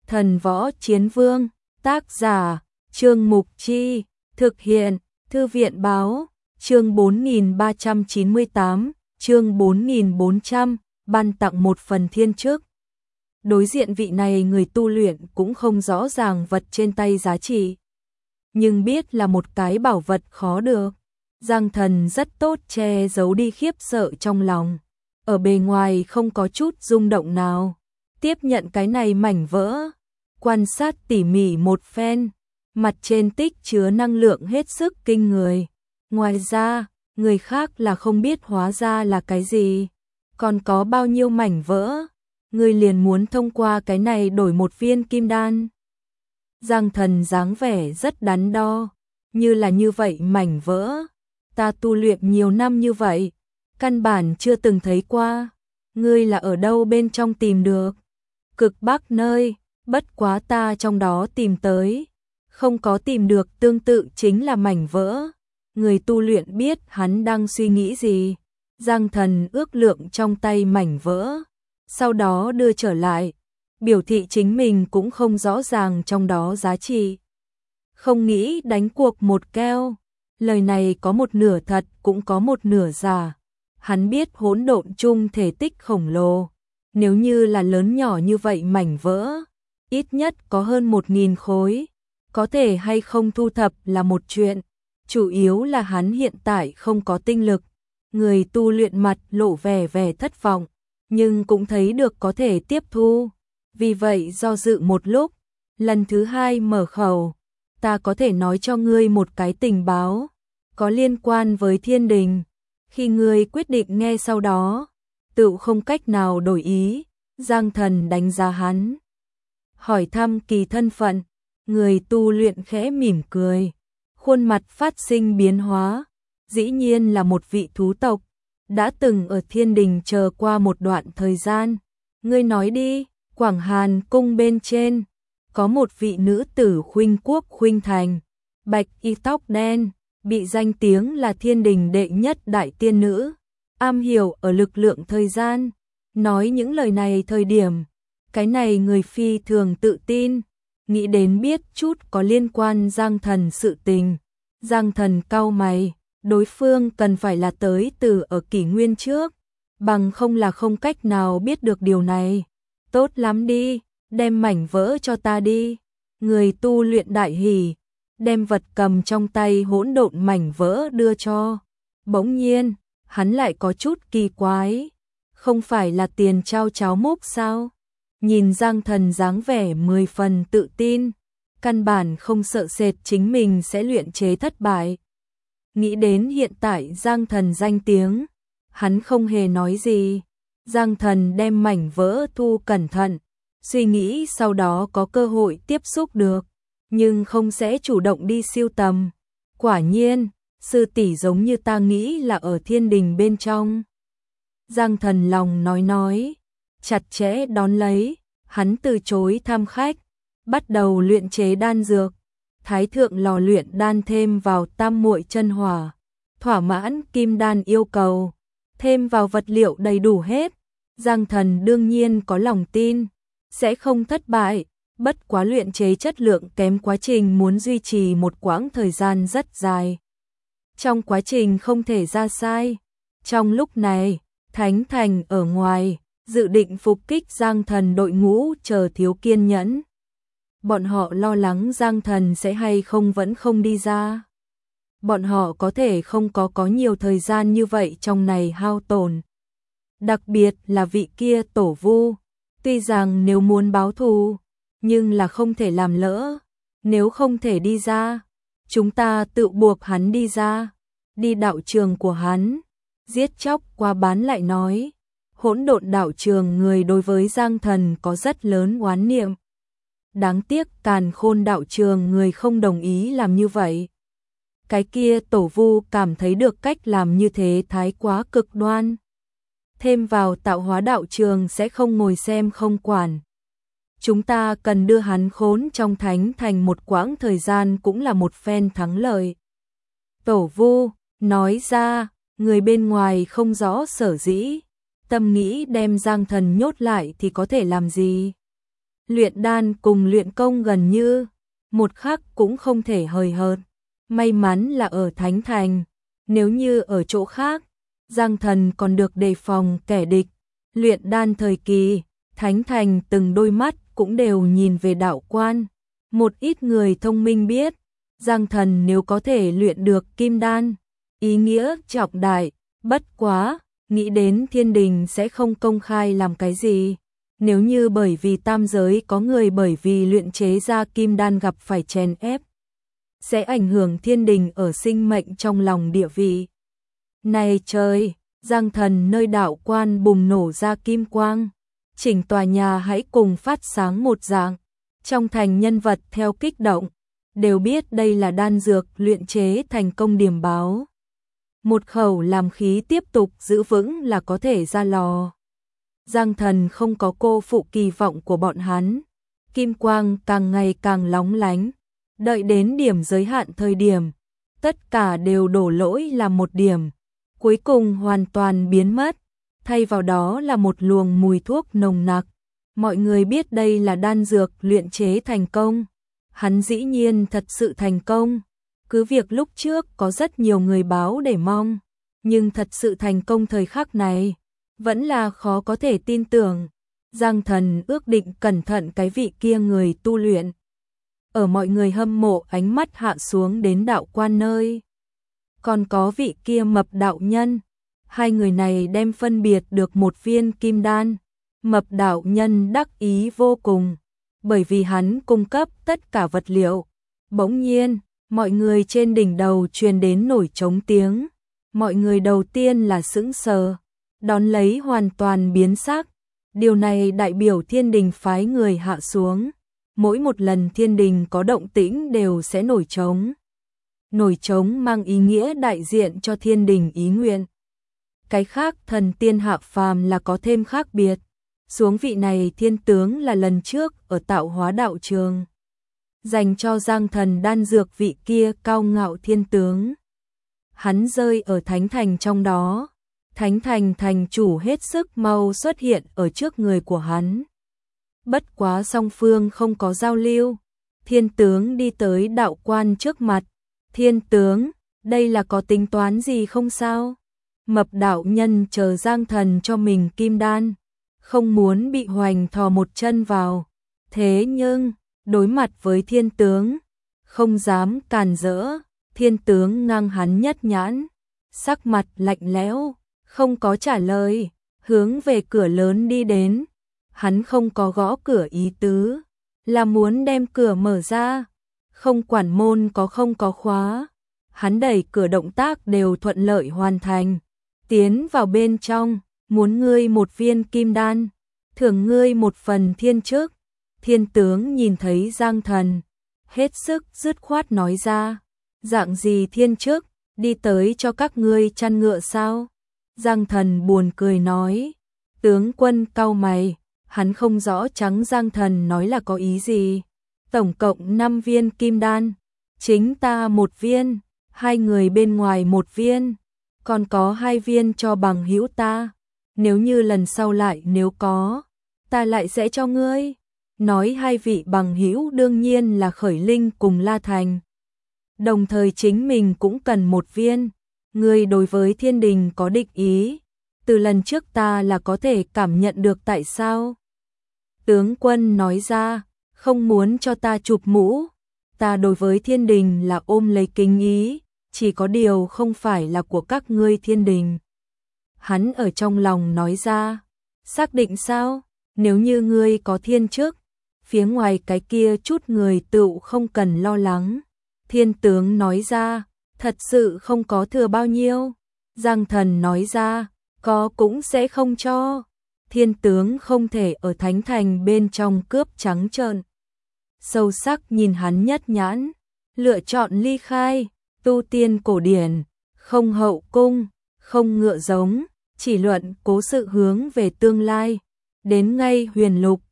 Thần Võ Chiến Vương, tác giả, Trương Mục Chi, thực hiện, Thư viện báo, chương 4398, chương 4400, ban tặng một phần thiên chức. Đối diện vị này người tu luyện cũng không rõ ràng vật trên tay giá trị, nhưng biết là một cái bảo vật khó được. Giang Thần rất tốt che giấu đi khiếp sợ trong lòng, ở bề ngoài không có chút rung động nào, tiếp nhận cái này mảnh vỡ, quan sát tỉ mỉ một phen, mặt trên tích chứa năng lượng hết sức kinh người. Ngoài ra, người khác là không biết hóa ra là cái gì, còn có bao nhiêu mảnh vỡ, người liền muốn thông qua cái này đổi một viên kim đan. Giang Thần dáng vẻ rất đắn đo, như là như vậy mảnh vỡ, ta tu luyện nhiều năm như vậy, căn bản chưa từng thấy qua, ngươi là ở đâu bên trong tìm được? Cực Bắc nơi, bất quá ta trong đó tìm tới, không có tìm được tương tự chính là mảnh vỡ. Người tu luyện biết hắn đang suy nghĩ gì, Giang Thần ước lượng trong tay mảnh vỡ, sau đó đưa trở lại, biểu thị chính mình cũng không rõ ràng trong đó giá trị. Không nghĩ đánh cuộc một keo, lời này có một nửa thật cũng có một nửa giả. Hắn biết hỗn độn chung thể tích khổng lồ, nếu như là lớn nhỏ như vậy mảnh vỡ, ít nhất có hơn 1000 khối, có thể hay không thu thập là một chuyện, chủ yếu là hắn hiện tại không có tinh lực. Người tu luyện mặt lộ vẻ thất vọng, nhưng cũng thấy được có thể tiếp thu, vì vậy do dự một lúc, lần thứ hai mở khẩu, ta có thể nói cho ngươi một cái tình báo, có liên quan với thiên đình, khi ngươi quyết định nghe sau đó, tự không cách nào đổi ý. Giang Thần đánh giá hắn, hỏi thăm kỳ thân phận, người tu luyện khẽ mỉm cười, khuôn mặt phát sinh biến hóa, dĩ nhiên là một vị thú tộc, đã từng ở thiên đình chờ qua một đoạn thời gian. Ngươi nói đi, Quảng Hàn cung bên trên, có một vị nữ tử khuynh quốc khuynh thành, bạch y tóc đen, bị danh tiếng là thiên đình đệ nhất đại tiên nữ, am hiểu ở lực lượng thời gian. Nói những lời này thời điểm, cái này người phi thường tự tin, nghĩ đến biết chút có liên quan Giang Thần sự tình. Giang Thần cau mày, đối phương cần phải là tới từ ở kỷ nguyên trước, bằng không là không cách nào biết được điều này. Tốt lắm đi, đem mảnh vỡ cho ta đi. Người tu luyện đại hỉ, đem vật cầm trong tay hỗn độn mảnh vỡ đưa cho. Bỗng nhiên, hắn lại có chút kỳ quái, không phải là tiền trao cháo múc sao? Nhìn Giang Thần dáng vẻ 10 phần tự tin, căn bản không sợ sệt chính mình sẽ luyện chế thất bại. Nghĩ đến hiện tại Giang Thần danh tiếng, hắn không hề nói gì. Giang Thần đem mảnh vỡ thu cẩn thận, suy nghĩ sau đó có cơ hội tiếp xúc được, nhưng không sẽ chủ động đi siêu tầm. Quả nhiên, sư tỷ giống như ta nghĩ là ở thiên đình bên trong. Giang Thần lòng nói, chặt chẽ đón lấy, hắn từ chối tham khách, bắt đầu luyện chế đan dược. Thái thượng lò luyện đan thêm vào tam muội chân hỏa, thỏa mãn kim đan yêu cầu, thêm vào vật liệu đầy đủ hết. Giang Thần đương nhiên có lòng tin, sẽ không thất bại, bất quá luyện chế chất lượng kém, quá trình muốn duy trì một quãng thời gian rất dài. Trong quá trình không thể ra sai. Trong lúc này, Thánh Thành ở ngoài, dự định phục kích Giang Thần đội ngũ chờ thiếu kiên nhẫn. Bọn họ lo lắng Giang Thần sẽ hay không vẫn không đi ra. Bọn họ có thể không có nhiều thời gian như vậy trong này hao tổn. Đặc biệt là vị kia tổ vu, tuy rằng nếu muốn báo thù, nhưng là không thể làm lỡ. Nếu không thể đi ra, chúng ta tự buộc hắn đi ra, đi đạo trường của hắn, giết chóc qua bán lại nói. Hỗn độn đạo trường người đối với Giang Thần có rất lớn oán niệm. Đáng tiếc Càn Khôn đạo trường người không đồng ý làm như vậy. Cái kia tổ vu cảm thấy được cách làm như thế thái quá cực đoan. Thêm vào tạo hóa đạo trường sẽ không ngồi xem không quản. Chúng ta cần đưa hắn khốn trong Thánh Thành một quãng thời gian cũng là một phen thắng lợi. Tổ vu nói ra, người bên ngoài không rõ sở dĩ, tâm nghĩ đem Giang Thần nhốt lại thì có thể làm gì. Luyện đan cùng luyện công gần như một khắc cũng không thể hời hợt. May mắn là ở Thánh Thành, nếu như ở chỗ khác, Giang Thần còn được đề phòng kẻ địch. Luyện đan thời kỳ, Thánh Thành từng đôi mắt cũng đều nhìn về đạo quan. Một ít người thông minh biết, Giang Thần nếu có thể luyện được kim đan, ý nghĩa trọng đại, bất quá, nghĩ đến thiên đình sẽ không công khai làm cái gì. Nếu như bởi vì tam giới có người bởi vì luyện chế ra kim đan gặp phải chèn ép, sẽ ảnh hưởng thiên đình ở sinh mệnh trong lòng địa vị. Này trời, Giang Thần nơi đạo quan bùng nổ ra kim quang, chỉnh tòa nhà hãy cùng phát sáng một dạng. Trong thành nhân vật theo kích động, đều biết đây là đan dược luyện chế thành công điểm báo. Một khẩu làm khí tiếp tục giữ vững là có thể ra lò. Giang Thần không có cô phụ kỳ vọng của bọn hắn. Kim quang càng ngày càng lóng lánh. Đợi đến điểm giới hạn thời điểm, tất cả đều đổ lỗi là một điểm. Cuối cùng hoàn toàn biến mất. Thay vào đó là một luồng mùi thuốc nồng nặc. Mọi người biết đây là đan dược luyện chế thành công. Hắn dĩ nhiên thật sự thành công. Cứ việc lúc trước có rất nhiều người báo để mong, nhưng thật sự thành công thời khắc này, vẫn là khó có thể tin tưởng. Giang Thần ước định cẩn thận cái vị kia người tu luyện. Ở mọi người hâm mộ ánh mắt hạ xuống đến đạo quan nơi. Còn có vị kia Mập đạo nhân. Hai người này đem phân biệt được một viên kim đan. Mập đạo nhân đắc ý vô cùng, bởi vì hắn cung cấp tất cả vật liệu. Bỗng nhiên, mọi người trên đỉnh đầu truyền đến nổi trống tiếng. Mọi người đầu tiên là sững sờ, đón lấy hoàn toàn biến sắc. Điều này đại biểu thiên đình phái người hạ xuống. Mỗi một lần thiên đình có động tĩnh đều sẽ nổi trống. Nổi trống mang ý nghĩa đại diện cho thiên đình ý nguyện. Cái khác thần tiên hạ phàm là có thêm khác biệt. Xuống vị này thiên tướng là lần trước ở tạo hóa đạo trường. Dành cho Giang Thần đan dược vị kia cao ngạo thiên tướng. Hắn rơi ở Thánh Thành trong đó. Thánh Thành thành chủ hết sức mau xuất hiện ở trước người của hắn. Bất quá song phương không có giao lưu. Thiên tướng đi tới đạo quan trước mặt. Thiên tướng, đây là có tính toán gì không sao? Mập đạo nhân chờ Giang Thần cho mình kim đan. Không muốn bị Hoành thò một chân vào. Thế nhưng, đối mặt với thiên tướng, không dám càn rỡ. Thiên tướng ngang hắn nhất nhãn, sắc mặt lạnh lẽo, không có trả lời, hướng về cửa lớn đi đến. Hắn không có gõ cửa ý tứ, là muốn đem cửa mở ra, không quản môn có không có khóa. Hắn đẩy cửa động tác đều thuận lợi hoàn thành, tiến vào bên trong, muốn ngươi một viên kim đan, thưởng ngươi một phần thiên chức. Thiên tướng nhìn thấy Giang Thần, hết sức dứt khoát nói ra, dạng gì thiên chức, đi tới cho các ngươi chăn ngựa sao? Giang Thần buồn cười nói, tướng quân cau mày, hắn không rõ trắng Giang Thần nói là có ý gì. Tổng cộng 5 viên kim đan, chính ta một viên, hai người bên ngoài một viên, còn có 2 viên cho bằng hữu ta. Nếu như lần sau lại nếu có, ta lại sẽ cho ngươi. Nói hai vị bằng hữu đương nhiên là Khởi Linh cùng La Thành. Đồng thời chính mình cũng cần một viên. Ngươi đối với thiên đình có địch ý, từ lần trước ta là có thể cảm nhận được tại sao. Tướng quân nói ra, không muốn cho ta chụp mũ. Ta đối với thiên đình là ôm lấy kính ý, chỉ có điều không phải là của các ngươi thiên đình. Hắn ở trong lòng nói ra, xác định sao? Nếu như ngươi có thiên chức, phía ngoài cái kia chút người tựu không cần lo lắng. Thiên tướng nói ra, thật sự không có thừa bao nhiêu. Giang Thần nói ra, có cũng sẽ không cho. Thiên tướng không thể ở Thánh Thành bên trong cướp trắng trợn. Sâu sắc nhìn hắn nhất nhãn, lựa chọn ly khai, tu tiên cổ điển, không hậu cung, không ngựa giống, chỉ luận cố sự hướng về tương lai. Đến ngay huyền lục,